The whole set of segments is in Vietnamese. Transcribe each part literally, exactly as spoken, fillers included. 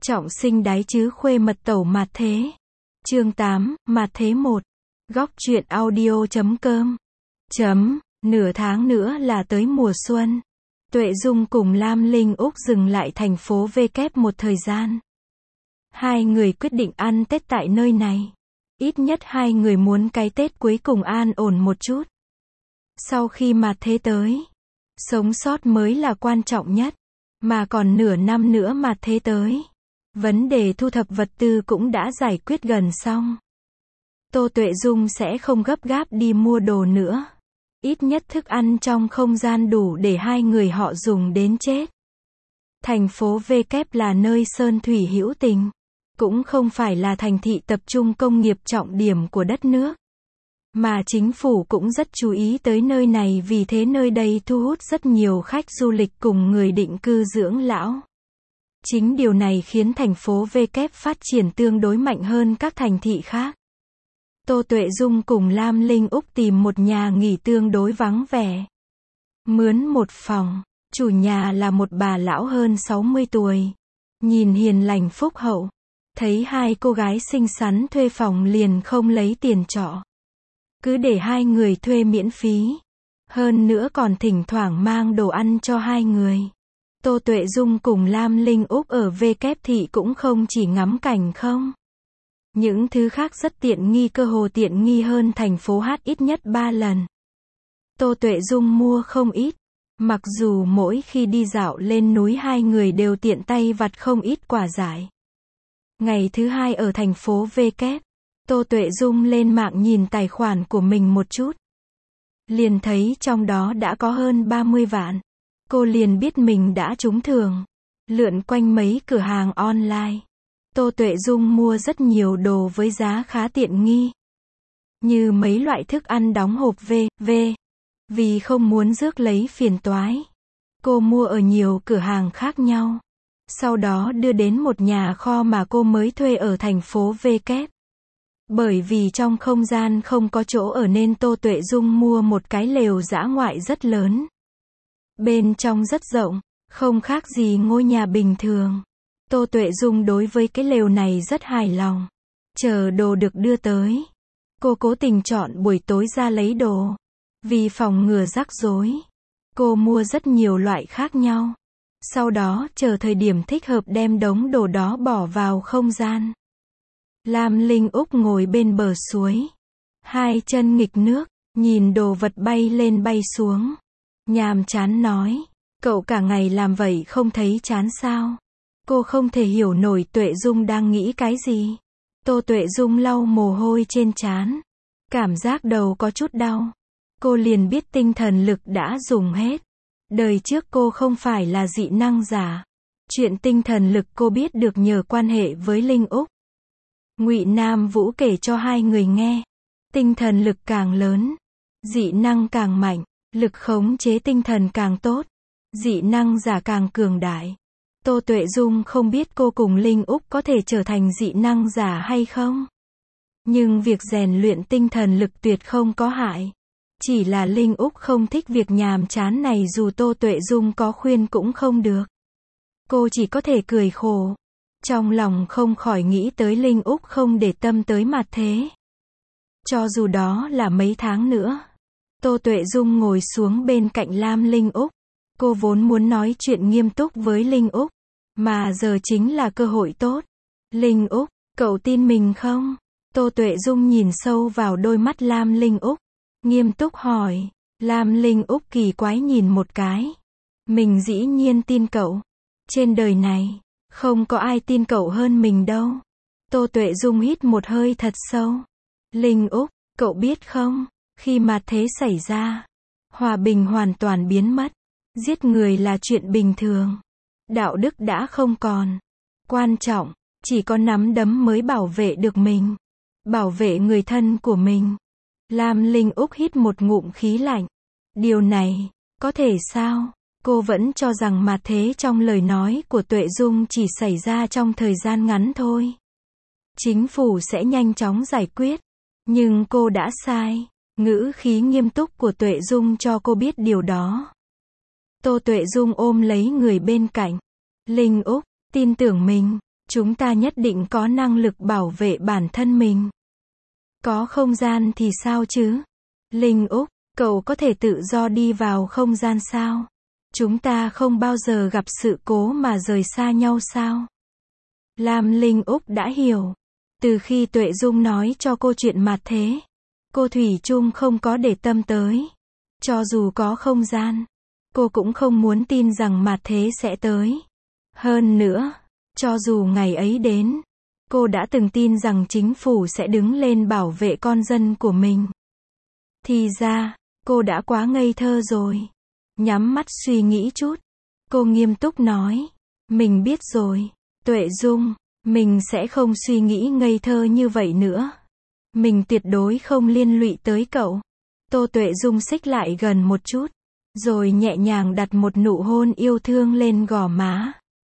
Trọng sinh đái chứ khuê mật tẩu mạt thế. Chương tám, mạt thế một. Góc truyện audio chấm com. Chấm, nửa tháng nữa là tới mùa xuân. Tuệ Dung cùng Lam Linh Úc dừng lại thành phố V kép một thời gian. Hai người quyết định ăn Tết tại nơi này. Ít nhất hai người muốn cái Tết cuối cùng an ổn một chút. Sau khi mạt thế tới, sống sót mới là quan trọng nhất. Mà còn nửa năm nữa mạt thế tới, vấn đề thu thập vật tư cũng đã giải quyết gần xong. Tô Tuệ Dung sẽ không gấp gáp đi mua đồ nữa. Ít nhất thức ăn trong không gian đủ để hai người họ dùng đến chết. Thành phố V kép là nơi sơn thủy hữu tình, cũng không phải là thành thị tập trung công nghiệp trọng điểm của đất nước. Mà chính phủ cũng rất chú ý tới nơi này, vì thế nơi đây thu hút rất nhiều khách du lịch cùng người định cư dưỡng lão. Chính điều này khiến thành phố V kép phát triển tương đối mạnh hơn các thành thị khác. Tô Tuệ Dung cùng Lam Linh Úc tìm một nhà nghỉ tương đối vắng vẻ. Mướn một phòng, chủ nhà là một bà lão hơn sáu mươi tuổi. Nhìn hiền lành phúc hậu. Thấy hai cô gái xinh xắn thuê phòng liền không lấy tiền trọ. Cứ để hai người thuê miễn phí. Hơn nữa còn thỉnh thoảng mang đồ ăn cho hai người. Tô Tuệ Dung cùng Lam Linh Úc ở V kép thị cũng không chỉ ngắm cảnh không. Những thứ khác rất tiện nghi, cơ hồ tiện nghi hơn thành phố H ít nhất ba lần. Tô Tuệ Dung mua không ít. Mặc dù mỗi khi đi dạo lên núi hai người đều tiện tay vặt không ít quả dại. Ngày thứ hai ở thành phố V kép, Tô Tuệ Dung lên mạng nhìn tài khoản của mình một chút. Liền thấy trong đó đã có hơn ba mươi vạn. Cô liền biết mình đã trúng thưởng. Lượn quanh mấy cửa hàng online. Tô Tuệ Dung mua rất nhiều đồ với giá khá tiện nghi. Như mấy loại thức ăn đóng hộp V, V. Vì không muốn rước lấy phiền toái, cô mua ở nhiều cửa hàng khác nhau. Sau đó đưa đến một nhà kho mà cô mới thuê ở thành phố V kép. Bởi vì trong không gian không có chỗ ở nên Tô Tuệ Dung mua một cái lều dã ngoại rất lớn. Bên trong rất rộng, không khác gì ngôi nhà bình thường. Tô Tuệ Dung đối với cái lều này rất hài lòng. Chờ đồ được đưa tới, cô cố tình chọn buổi tối ra lấy đồ. Vì phòng ngừa rắc rối, cô mua rất nhiều loại khác nhau. Sau đó chờ thời điểm thích hợp đem đống đồ đó bỏ vào không gian. Lam Linh Úc ngồi bên bờ suối, hai chân nghịch nước, nhìn đồ vật bay lên bay xuống. Nhàm chán nói, cậu cả ngày làm vậy không thấy chán sao? Cô không thể hiểu nổi Tuệ Dung đang nghĩ cái gì. Tô Tuệ Dung lau mồ hôi trên trán. Cảm giác đầu có chút đau. Cô liền biết tinh thần lực đã dùng hết. Đời trước cô không phải là dị năng giả. Chuyện tinh thần lực cô biết được nhờ quan hệ với Linh Úc. Ngụy Nam Vũ kể cho hai người nghe. Tinh thần lực càng lớn, dị năng càng mạnh, lực khống chế tinh thần càng tốt, dị năng giả càng cường đại. Tô Tuệ Dung không biết cô cùng Linh Úc có thể trở thành dị năng giả hay không. Nhưng việc rèn luyện tinh thần lực tuyệt không có hại. Chỉ là Linh Úc không thích việc nhàm chán này, dù Tô Tuệ Dung có khuyên cũng không được. Cô chỉ có thể cười khổ. Trong lòng không khỏi nghĩ tới Linh Úc không để tâm tới mặt thế. Cho dù đó là mấy tháng nữa. Tô Tuệ Dung ngồi xuống bên cạnh Lam Linh Úc. Cô vốn muốn nói chuyện nghiêm túc với Linh Úc. Mà giờ chính là cơ hội tốt. Linh Úc, cậu tin mình không? Tô Tuệ Dung nhìn sâu vào đôi mắt Lam Linh Úc. Nghiêm túc hỏi. Lam Linh Úc kỳ quái nhìn một cái. Mình dĩ nhiên tin cậu. Trên đời này, không có ai tin cậu hơn mình đâu. Tô Tuệ Dung hít một hơi thật sâu. Linh Úc, cậu biết không? Khi mạt thế xảy ra, hòa bình hoàn toàn biến mất. Giết người là chuyện bình thường. Đạo đức đã không còn. Quan trọng, chỉ có nắm đấm mới bảo vệ được mình. Bảo vệ người thân của mình. Lam Linh Úc hít một ngụm khí lạnh. Điều này, có thể sao? Cô vẫn cho rằng mạt thế trong lời nói của Tuệ Dung chỉ xảy ra trong thời gian ngắn thôi. Chính phủ sẽ nhanh chóng giải quyết. Nhưng cô đã sai. Ngữ khí nghiêm túc của Tuệ Dung cho cô biết điều đó. Tô Tuệ Dung ôm lấy người bên cạnh. Linh Úc, tin tưởng mình. Chúng ta nhất định có năng lực bảo vệ bản thân mình. Có không gian thì sao chứ? Linh Úc, cậu có thể tự do đi vào không gian sao? Chúng ta không bao giờ gặp sự cố mà rời xa nhau sao? Lam Linh Úc đã hiểu. Từ khi Tuệ Dung nói cho cô chuyện mặt thế, cô thủy chung không có để tâm tới. Cho dù có không gian, cô cũng không muốn tin rằng mặt thế sẽ tới. Hơn nữa, cho dù ngày ấy đến, cô đã từng tin rằng chính phủ sẽ đứng lên bảo vệ con dân của mình. Thì ra, cô đã quá ngây thơ rồi. Nhắm mắt suy nghĩ chút, cô nghiêm túc nói, mình biết rồi, Tuệ Dung, mình sẽ không suy nghĩ ngây thơ như vậy nữa. Mình tuyệt đối không liên lụy tới cậu. Tô Tuệ Dung xích lại gần một chút, rồi nhẹ nhàng đặt một nụ hôn yêu thương lên gò má.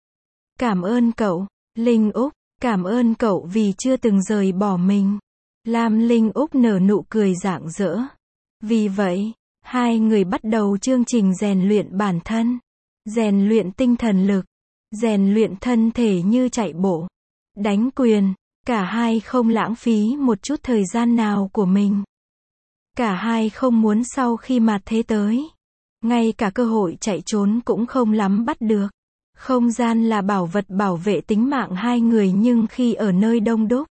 Cảm ơn cậu, Linh Úc, cảm ơn cậu vì chưa từng rời bỏ mình. Lam Linh Úc nở nụ cười rạng rỡ. Vì vậy, hai người bắt đầu chương trình rèn luyện bản thân, rèn luyện tinh thần lực, rèn luyện thân thể như chạy bộ, đánh quyền. Cả hai không lãng phí một chút thời gian nào của mình. Cả hai không muốn sau khi mặt thế tới, ngay cả cơ hội chạy trốn cũng không lắm bắt được. Không gian là bảo vật bảo vệ tính mạng hai người, nhưng khi ở nơi đông đúc,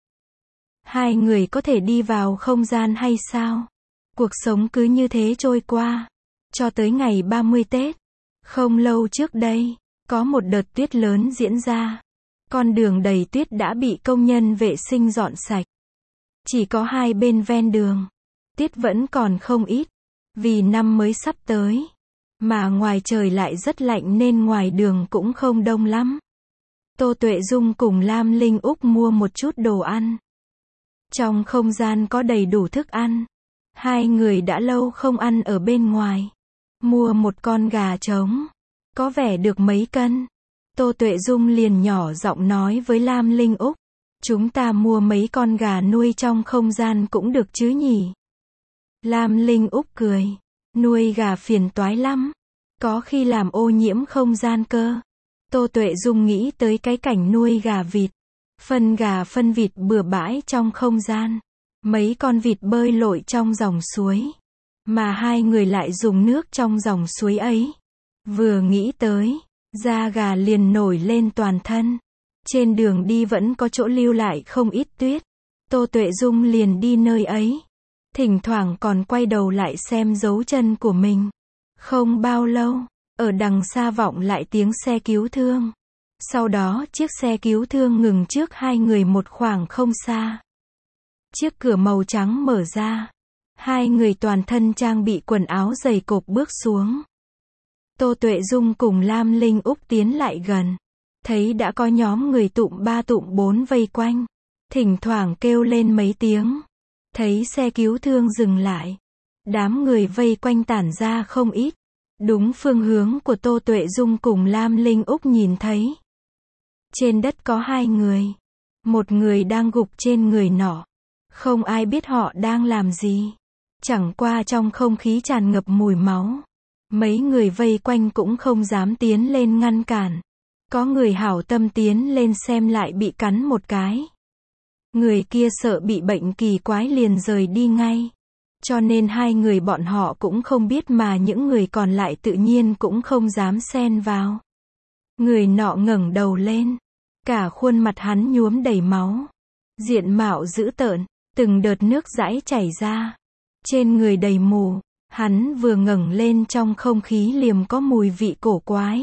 hai người có thể đi vào không gian hay sao? Cuộc sống cứ như thế trôi qua, cho tới ngày ba mươi Tết. Không lâu trước đây, có một đợt tuyết lớn diễn ra. Con đường đầy tuyết đã bị công nhân vệ sinh dọn sạch. Chỉ có hai bên ven đường, tuyết vẫn còn không ít. Vì năm mới sắp tới, mà ngoài trời lại rất lạnh nên ngoài đường cũng không đông lắm. Tô Tuệ Dung cùng Lam Linh Úc mua một chút đồ ăn. Trong không gian có đầy đủ thức ăn. Hai người đã lâu không ăn ở bên ngoài. Mua một con gà trống, có vẻ được mấy cân. Tô Tuệ Dung liền nhỏ giọng nói với Lam Linh Úc, chúng ta mua mấy con gà nuôi trong không gian cũng được chứ nhỉ? Lam Linh Úc cười, nuôi gà phiền toái lắm, có khi làm ô nhiễm không gian cơ. Tô Tuệ Dung nghĩ tới cái cảnh nuôi gà vịt, phân gà phân vịt bừa bãi trong không gian, mấy con vịt bơi lội trong dòng suối, mà hai người lại dùng nước trong dòng suối ấy. Vừa nghĩ tới, da gà liền nổi lên toàn thân. Trên đường đi vẫn có chỗ lưu lại không ít tuyết. Tô Tuệ Dung liền đi nơi ấy. Thỉnh thoảng còn quay đầu lại xem dấu chân của mình. Không bao lâu, ở đằng xa vọng lại tiếng xe cứu thương. Sau đó chiếc xe cứu thương ngừng trước hai người một khoảng không xa. Chiếc cửa màu trắng mở ra. Hai người toàn thân trang bị quần áo dày cộp bước xuống. Tô Tuệ Dung cùng Lam Linh Úc tiến lại gần. Thấy đã có nhóm người tụm ba tụm bốn vây quanh. Thỉnh thoảng kêu lên mấy tiếng. Thấy xe cứu thương dừng lại. Đám người vây quanh tản ra không ít. Đúng phương hướng của Tô Tuệ Dung cùng Lam Linh Úc nhìn thấy. Trên đất có hai người. Một người đang gục trên người nọ. Không ai biết họ đang làm gì. Chẳng qua trong không khí tràn ngập mùi máu. Mấy người vây quanh cũng không dám tiến lên ngăn cản. Có người hảo tâm tiến lên xem lại bị cắn một cái. Người kia sợ bị bệnh kỳ quái liền rời đi ngay. Cho nên hai người bọn họ cũng không biết, mà những người còn lại tự nhiên cũng không dám xen vào. Người nọ ngẩng đầu lên. Cả khuôn mặt hắn nhuốm đầy máu. Diện mạo dữ tợn, từng đợt nước dãi chảy ra. Trên người đầy mù. Hắn vừa ngẩng lên trong không khí liềm có mùi vị cổ quái.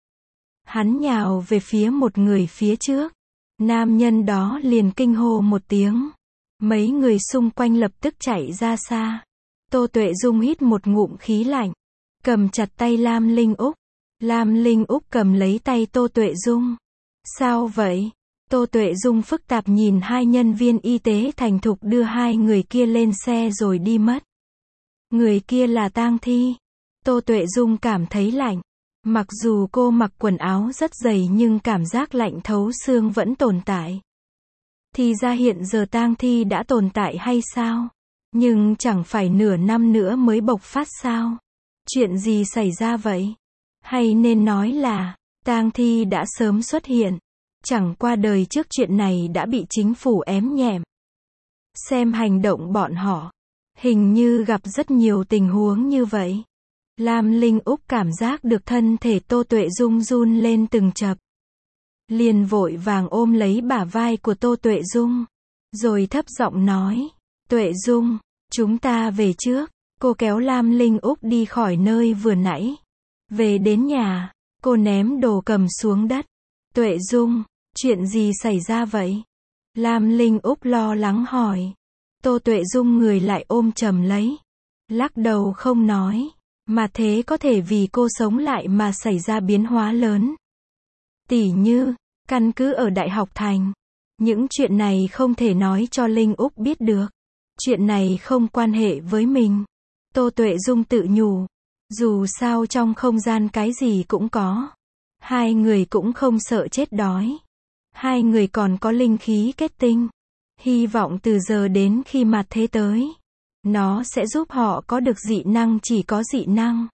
Hắn nhào về phía một người phía trước. Nam nhân đó liền kinh hô một tiếng. Mấy người xung quanh lập tức chạy ra xa. Tô Tuệ Dung hít một ngụm khí lạnh. Cầm chặt tay Lam Linh Úc. Lam Linh Úc cầm lấy tay Tô Tuệ Dung. Sao vậy? Tô Tuệ Dung phức tạp nhìn hai nhân viên y tế thành thục đưa hai người kia lên xe rồi đi mất. Người kia là tang thi. Tô Tuệ Dung cảm thấy lạnh. Mặc dù cô mặc quần áo rất dày nhưng cảm giác lạnh thấu xương vẫn tồn tại. Thì ra hiện giờ tang thi đã tồn tại hay sao? Nhưng chẳng phải nửa năm nữa mới bộc phát sao? Chuyện gì xảy ra vậy? Hay nên nói là, tang thi đã sớm xuất hiện. Chẳng qua đời trước chuyện này đã bị chính phủ ém nhẹm. Xem hành động bọn họ, hình như gặp rất nhiều tình huống như vậy. Lam Linh Úc cảm giác được thân thể Tô Tuệ Dung run lên từng chập. Liền vội vàng ôm lấy bả vai của Tô Tuệ Dung, rồi thấp giọng nói, Tuệ Dung, chúng ta về trước. Cô kéo Lam Linh Úc đi khỏi nơi vừa nãy. Về đến nhà, cô ném đồ cầm xuống đất. Tuệ Dung, chuyện gì xảy ra vậy? Lam Linh Úc lo lắng hỏi. Tô Tuệ Dung người lại ôm chầm lấy, lắc đầu không nói, mà thế có thể vì cô sống lại mà xảy ra biến hóa lớn. Tỉ như, căn cứ ở Đại học Thành. Những chuyện này không thể nói cho Linh Úc biết được. Chuyện này không quan hệ với mình. Tô Tuệ Dung tự nhủ. Dù sao trong không gian cái gì cũng có. Hai người cũng không sợ chết đói. Hai người còn có linh khí kết tinh. Hy vọng từ giờ đến khi mặt thế tới, nó sẽ giúp họ có được dị năng, chỉ có dị năng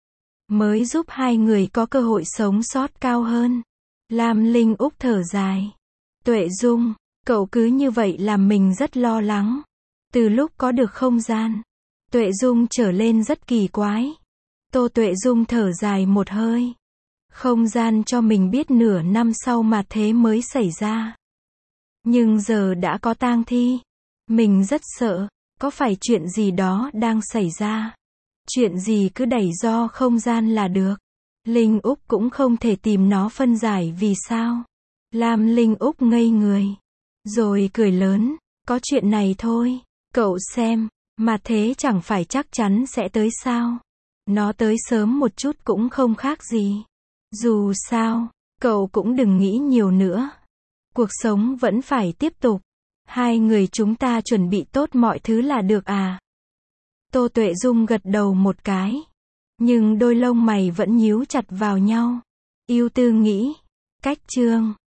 mới giúp hai người có cơ hội sống sót cao hơn. Lam Linh Úc thở dài. Tuệ Dung, cậu cứ như vậy làm mình rất lo lắng. Từ lúc có được không gian, Tuệ Dung trở lên rất kỳ quái. Tô Tuệ Dung thở dài một hơi. Không gian cho mình biết nửa năm sau mà thế mới xảy ra. Nhưng giờ đã có tang thi. Mình rất sợ, có phải chuyện gì đó đang xảy ra. Chuyện gì cứ đẩy do không gian là được. Linh Úc cũng không thể tìm nó phân giải vì sao. Lam Linh Úc ngây người. Rồi cười lớn, có chuyện này thôi. Cậu xem, mà thế chẳng phải chắc chắn sẽ tới sao. Nó tới sớm một chút cũng không khác gì. Dù sao, cậu cũng đừng nghĩ nhiều nữa. Cuộc sống vẫn phải tiếp tục. Hai người chúng ta chuẩn bị tốt mọi thứ là được à. Tô Tuệ Dung gật đầu một cái. Nhưng đôi lông mày vẫn nhíu chặt vào nhau. Ưu Tư nghĩ, cách chương